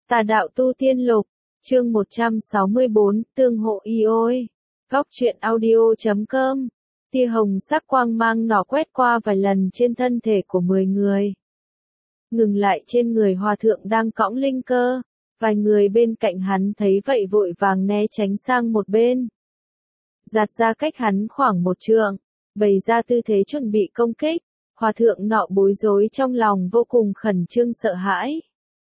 Tà đạo tu tiên lục, chương 164, tương hộ y ôi. Góc truyện audio.com. Tia hồng sắc quang mang nỏ quét qua vài lần trên thân thể của 10 người. Ngừng lại trên người hòa thượng đang cõng linh cơ. Vài người bên cạnh hắn thấy vậy vội vàng né tránh sang một bên. Giạt ra cách hắn khoảng một trượng, bày ra tư thế chuẩn bị công kích. Hòa thượng nọ bối rối trong lòng vô cùng khẩn trương sợ hãi.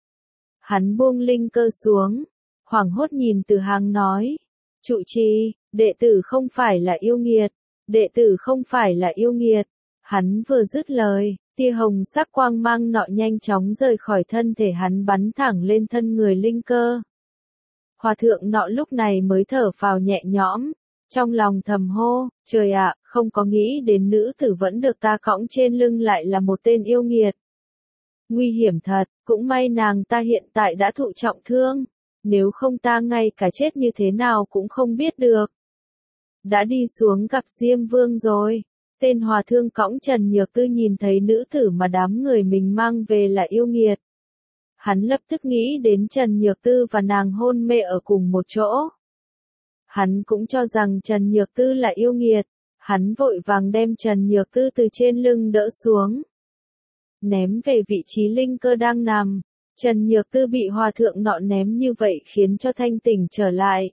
Hắn buông linh cơ xuống, hoảng hốt nhìn Từ Hàng nói, trụ trì, đệ tử không phải là yêu nghiệt, đệ tử không phải là yêu nghiệt. Hắn vừa dứt lời, tia hồng sắc quang mang nọ nhanh chóng rời khỏi thân thể hắn bắn thẳng lên thân người linh cơ. Hòa thượng nọ lúc này mới thở phào nhẹ nhõm, trong lòng thầm hô, trời ạ, không có nghĩ đến nữ tử vẫn được ta cõng trên lưng lại là một tên yêu nghiệt. Nguy hiểm thật, cũng may nàng ta hiện tại đã thụ trọng thương, nếu không ta ngay cả chết như thế nào cũng không biết được. Đã đi xuống gặp Diêm Vương rồi, tên hòa thượng cõng Trần Nhược Tư nhìn thấy nữ tử mà đám người mình mang về là yêu nghiệt. Hắn lập tức nghĩ đến Trần Nhược Tư và nàng hôn mê ở cùng một chỗ. Hắn cũng cho rằng Trần Nhược Tư là yêu nghiệt, hắn vội vàng đem Trần Nhược Tư từ trên lưng đỡ xuống. Ném về vị trí linh cơ đang nằm, Trần Nhược Tư bị hòa thượng nọ ném như vậy khiến cho thanh tỉnh trở lại.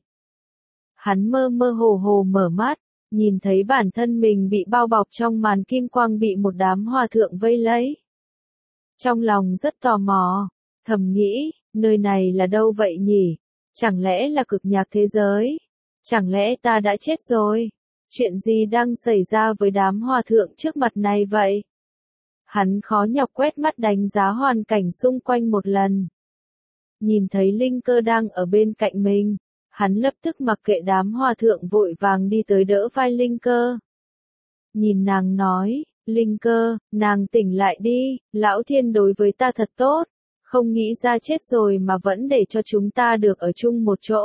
Hắn mơ mơ hồ hồ mở mắt, nhìn thấy bản thân mình bị bao bọc trong màn kim quang bị một đám hòa thượng vây lấy. Trong lòng rất tò mò, thầm nghĩ, nơi này là đâu vậy nhỉ? Chẳng lẽ là cực nhạc thế giới? Chẳng lẽ ta đã chết rồi? Chuyện gì đang xảy ra với đám hòa thượng trước mặt này vậy? Hắn khó nhọc quét mắt đánh giá hoàn cảnh xung quanh một lần. Nhìn thấy linh cơ đang ở bên cạnh mình, hắn lập tức mặc kệ đám hòa thượng vội vàng đi tới đỡ vai linh cơ. Nhìn nàng nói, linh cơ, nàng tỉnh lại đi, lão thiên đối với ta thật tốt, không nghĩ ra chết rồi mà vẫn để cho chúng ta được ở chung một chỗ.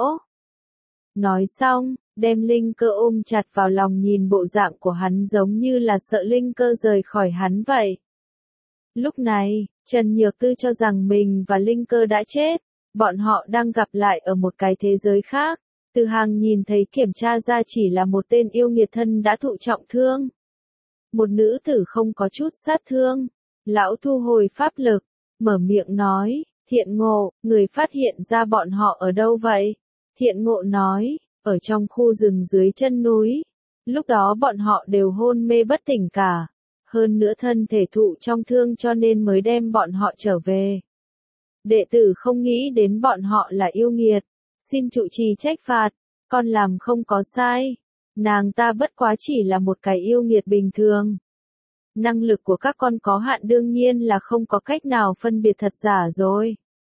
Nói xong, đem linh cơ ôm chặt vào lòng nhìn bộ dạng của hắn giống như là sợ linh cơ rời khỏi hắn vậy. Lúc này, Trần Nhược Tư cho rằng mình và linh cơ đã chết, bọn họ đang gặp lại ở một cái thế giới khác. Từ Hàng nhìn thấy kiểm tra ra chỉ là một tên yêu nghiệt thân đã thụ trọng thương. Một nữ tử không có chút sát thương. Lão thu hồi pháp lực, mở miệng nói, Thiện Ngộ, người phát hiện ra bọn họ ở đâu vậy? Thiện Ngộ nói, ở trong khu rừng dưới chân núi. Lúc đó bọn họ đều hôn mê bất tỉnh cả. Hơn nữa thân thể thụ trong thương cho nên mới đem bọn họ trở về. Đệ tử không nghĩ đến bọn họ là yêu nghiệt. Xin trụ trì trách phạt, con làm không có sai. Nàng ta bất quá chỉ là một cái yêu nghiệt bình thường. Năng lực của các con có hạn đương nhiên là không có cách nào phân biệt thật giả rồi.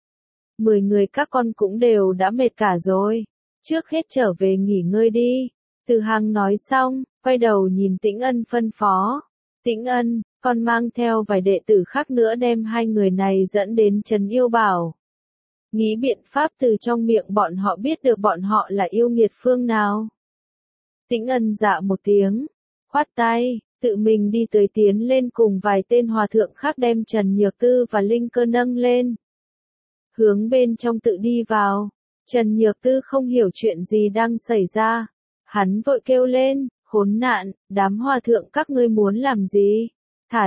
10 người các con cũng đều đã mệt cả rồi. Trước hết trở về nghỉ ngơi đi. Từ Hàng nói xong, quay đầu nhìn Tĩnh Ân phân phó. Tĩnh Ân, con mang theo vài đệ tử khác nữa đem hai người này dẫn đến Trấn Yêu Bảo. Nghĩ biện pháp từ trong miệng bọn họ biết được bọn họ là yêu nghiệt phương nào. Tĩnh Ân dạ một tiếng, khoát tay, tự mình đi tới tiến lên cùng vài tên hòa thượng khác đem Trần Nhược Tư và linh cơ nâng lên. Hướng bên trong tự đi vào, Trần Nhược Tư không hiểu chuyện gì đang xảy ra. Hắn vội kêu lên, khốn nạn, đám hòa thượng các ngươi muốn làm gì? Thả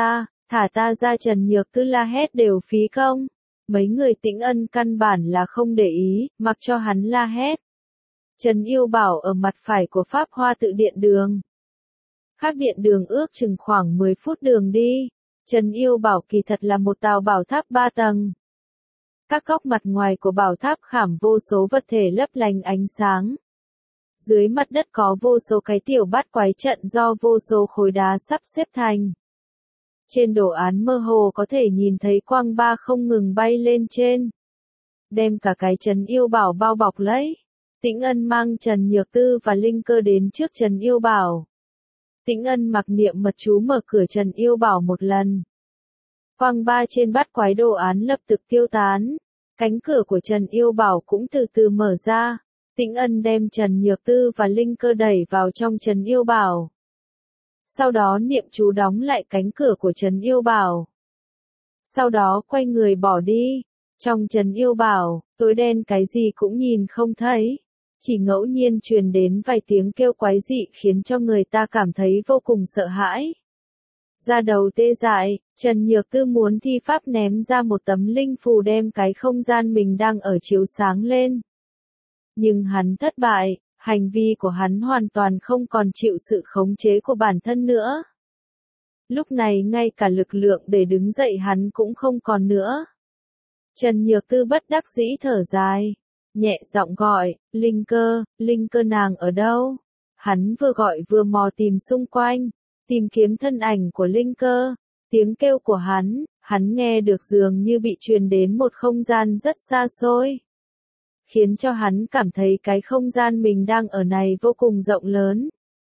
ta ra Trần Nhược Tư la hét đều phí công. Mấy người Tĩnh Ân căn bản là không để ý, mặc cho hắn la hét. Trấn Yêu Bảo ở mặt phải của Pháp Hoa Tự Điện Đường. Khác điện đường ước chừng khoảng 10 phút đường đi. Trấn Yêu Bảo kỳ thật là một tòa bảo tháp 3 tầng. Các góc mặt ngoài của bảo tháp khảm vô số vật thể lấp lánh ánh sáng. Dưới mặt đất có vô số cái tiểu bát quái trận do vô số khối đá sắp xếp thành. Trên đồ án mơ hồ có thể nhìn thấy quang ba không ngừng bay lên trên. Đem cả cái Trấn Yêu Bảo bao bọc lấy. Tĩnh Ân mang Trần Nhược Tư và linh cơ đến trước Trấn Yêu Bảo. Tĩnh Ân mặc niệm mật chú mở cửa Trấn Yêu Bảo một lần. Quang ba trên bát quái đồ án lập tức tiêu tán. Cánh cửa của Trấn Yêu Bảo cũng từ từ mở ra. Tĩnh Ân đem Trần Nhược Tư và linh cơ đẩy vào trong Trấn Yêu Bảo. Sau đó niệm chú đóng lại cánh cửa của Trấn Yêu Bảo. Sau đó quay người bỏ đi. Trong trấn yêu bảo, tối đen cái gì cũng nhìn không thấy. Chỉ ngẫu nhiên truyền đến vài tiếng kêu quái dị khiến cho người ta cảm thấy vô cùng sợ hãi. Da đầu tê dại, Trần Nhược Tư muốn thi pháp ném ra một tấm linh phù đem cái không gian mình đang ở chiếu sáng lên. Nhưng hắn thất bại, hành vi của hắn hoàn toàn không còn chịu sự khống chế của bản thân nữa. Lúc này ngay cả lực lượng để đứng dậy hắn cũng không còn nữa. Trần Nhược Tư bất đắc dĩ thở dài, nhẹ giọng gọi, Linh Cơ nàng ở đâu? Hắn vừa gọi vừa mò tìm xung quanh, tìm kiếm thân ảnh của Linh Cơ. Tiếng kêu của hắn nghe được dường như bị truyền đến một không gian rất xa xôi. Khiến cho hắn cảm thấy cái không gian mình đang ở này vô cùng rộng lớn.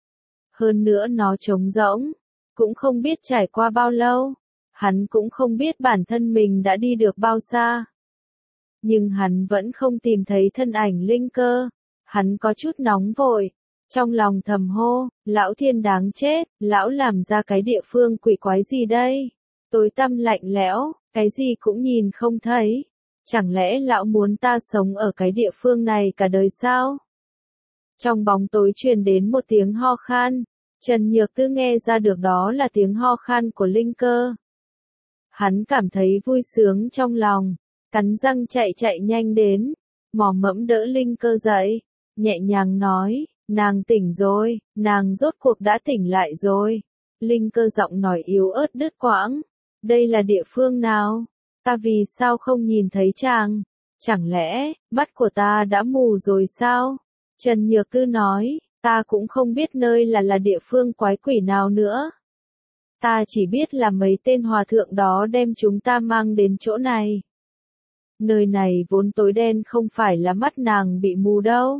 Hơn nữa nó trống rỗng, cũng không biết trải qua bao lâu, hắn cũng không biết bản thân mình đã đi được bao xa. Nhưng hắn vẫn không tìm thấy thân ảnh Linh Cơ, hắn có chút nóng vội, trong lòng thầm hô, lão thiên đáng chết, lão làm ra cái địa phương quỷ quái gì đây? Tối tăm lạnh lẽo, cái gì cũng nhìn không thấy. Chẳng lẽ lão muốn ta sống ở cái địa phương này cả đời sao? Trong bóng tối truyền đến một tiếng ho khan, Trần Nhược Tư nghe ra được đó là tiếng ho khan của Linh Cơ. Hắn cảm thấy vui sướng trong lòng, cắn răng chạy nhanh đến, mò mẫm đỡ Linh Cơ dậy, nhẹ nhàng nói, nàng tỉnh rồi, nàng rốt cuộc đã tỉnh lại rồi. Linh Cơ giọng nói yếu ớt đứt quãng, đây là địa phương nào? Ta vì sao không nhìn thấy chàng? Chẳng lẽ, mắt của ta đã mù rồi sao? Trần Nhược Tư nói, ta cũng không biết nơi là địa phương quái quỷ nào nữa. Ta chỉ biết là mấy tên hòa thượng đó đem chúng ta mang đến chỗ này. Nơi này vốn tối đen không phải là mắt nàng bị mù đâu.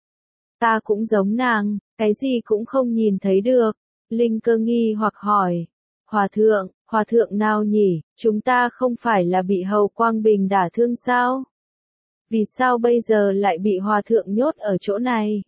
Ta cũng giống nàng, cái gì cũng không nhìn thấy được. Linh Cơ nghi hoặc hỏi, hòa thượng nào nhỉ, chúng ta không phải là bị Hầu Quang Bình đả thương sao? Vì sao bây giờ lại bị hòa thượng nhốt ở chỗ này?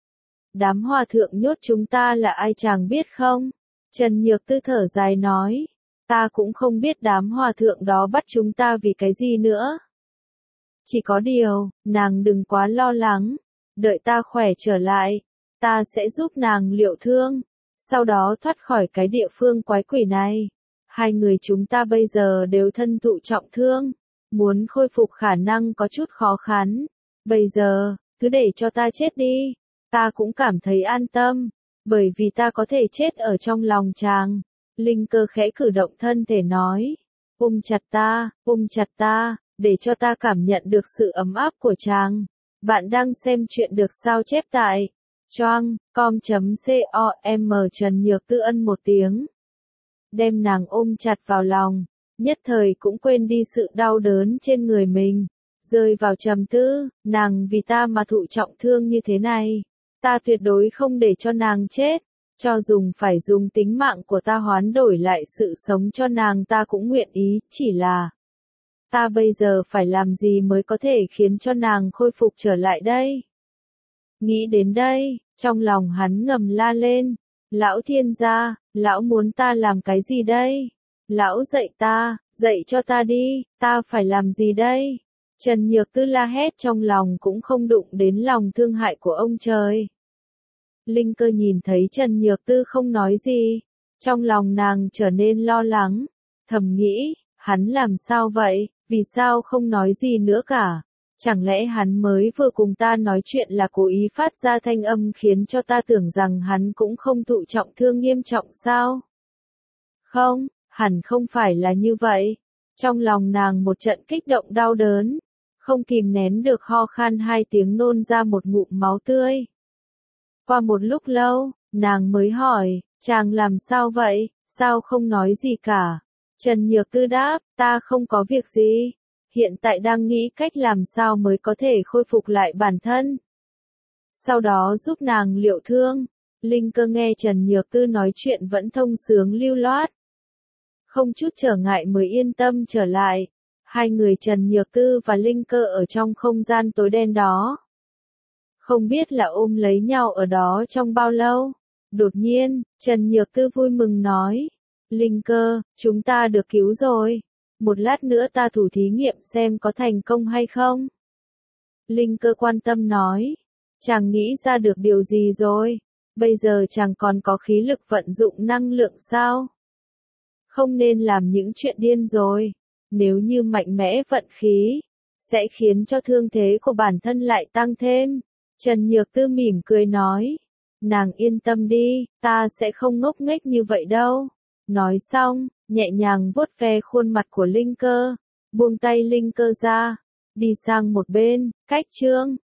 Đám hòa thượng nhốt chúng ta là ai chàng biết không? Trần Nhược Tư thở dài nói, ta cũng không biết đám hòa thượng đó bắt chúng ta vì cái gì nữa. Chỉ có điều, nàng đừng quá lo lắng, đợi ta khỏe trở lại, ta sẽ giúp nàng liệu thương, sau đó thoát khỏi cái địa phương quái quỷ này. Hai người chúng ta bây giờ đều thân thụ trọng thương, muốn khôi phục khả năng có chút khó khăn. Bây giờ, cứ để cho ta chết đi, ta cũng cảm thấy an tâm, bởi vì ta có thể chết ở trong lòng chàng. Linh Cơ khẽ cử động thân thể nói, ôm chặt ta, để cho ta cảm nhận được sự ấm áp của chàng. Bạn đang xem chuyện được sao chép tại choang.com.com. Trần Nhược Tư ân một tiếng, đem nàng ôm chặt vào lòng, nhất thời cũng quên đi sự đau đớn trên người mình, rơi vào trầm tư, nàng vì ta mà thụ trọng thương như thế này, ta tuyệt đối không để cho nàng chết, cho phải dùng tính mạng của ta hoán đổi lại sự sống cho nàng ta cũng nguyện ý, chỉ là ta bây giờ phải làm gì mới có thể khiến cho nàng khôi phục trở lại đây? Nghĩ đến đây, trong lòng hắn ngầm la lên, lão thiên gia, lão muốn ta làm cái gì đây? Lão dạy cho ta đi, ta phải làm gì đây? Trần Nhược Tư la hét trong lòng cũng không đụng đến lòng thương hại của ông trời. Linh Cơ nhìn thấy Trần Nhược Tư không nói gì, trong lòng nàng trở nên lo lắng, thầm nghĩ, hắn làm sao vậy, vì sao không nói gì nữa cả? Chẳng lẽ hắn mới vừa cùng ta nói chuyện là cố ý phát ra thanh âm khiến cho ta tưởng rằng hắn cũng không thụ trọng thương nghiêm trọng sao? Không, hẳn không phải là như vậy. Trong lòng nàng một trận kích động đau đớn, không kìm nén được ho khan hai tiếng nôn ra một ngụm máu tươi. Qua một lúc lâu, nàng mới hỏi, chàng làm sao vậy, sao không nói gì cả? Trần Nhược Tư đáp, ta không có việc gì. Hiện tại đang nghĩ cách làm sao mới có thể khôi phục lại bản thân. Sau đó giúp nàng liệu thương. Linh Cơ nghe Trần Nhược Tư nói chuyện vẫn thông sướng lưu loát. Không chút trở ngại mới yên tâm trở lại. Hai người Trần Nhược Tư và Linh Cơ ở trong không gian tối đen đó. Không biết là ôm lấy nhau ở đó trong bao lâu. Đột nhiên, Trần Nhược Tư vui mừng nói. Linh Cơ, chúng ta được cứu rồi. Một lát nữa ta thử thí nghiệm xem có thành công hay không. Linh Cơ quan tâm nói. Chàng nghĩ ra được điều gì rồi? Bây giờ chàng còn có khí lực vận dụng năng lượng sao? Không nên làm những chuyện điên rồi. Nếu như mạnh mẽ vận khí, sẽ khiến cho thương thế của bản thân lại tăng thêm. Trần Nhược Tư mỉm cười nói. Nàng yên tâm đi, ta sẽ không ngốc nghếch như vậy đâu. Nói xong, nhẹ nhàng vuốt ve khuôn mặt của Linh Cơ, buông tay Linh Cơ ra, đi sang một bên, cách Trương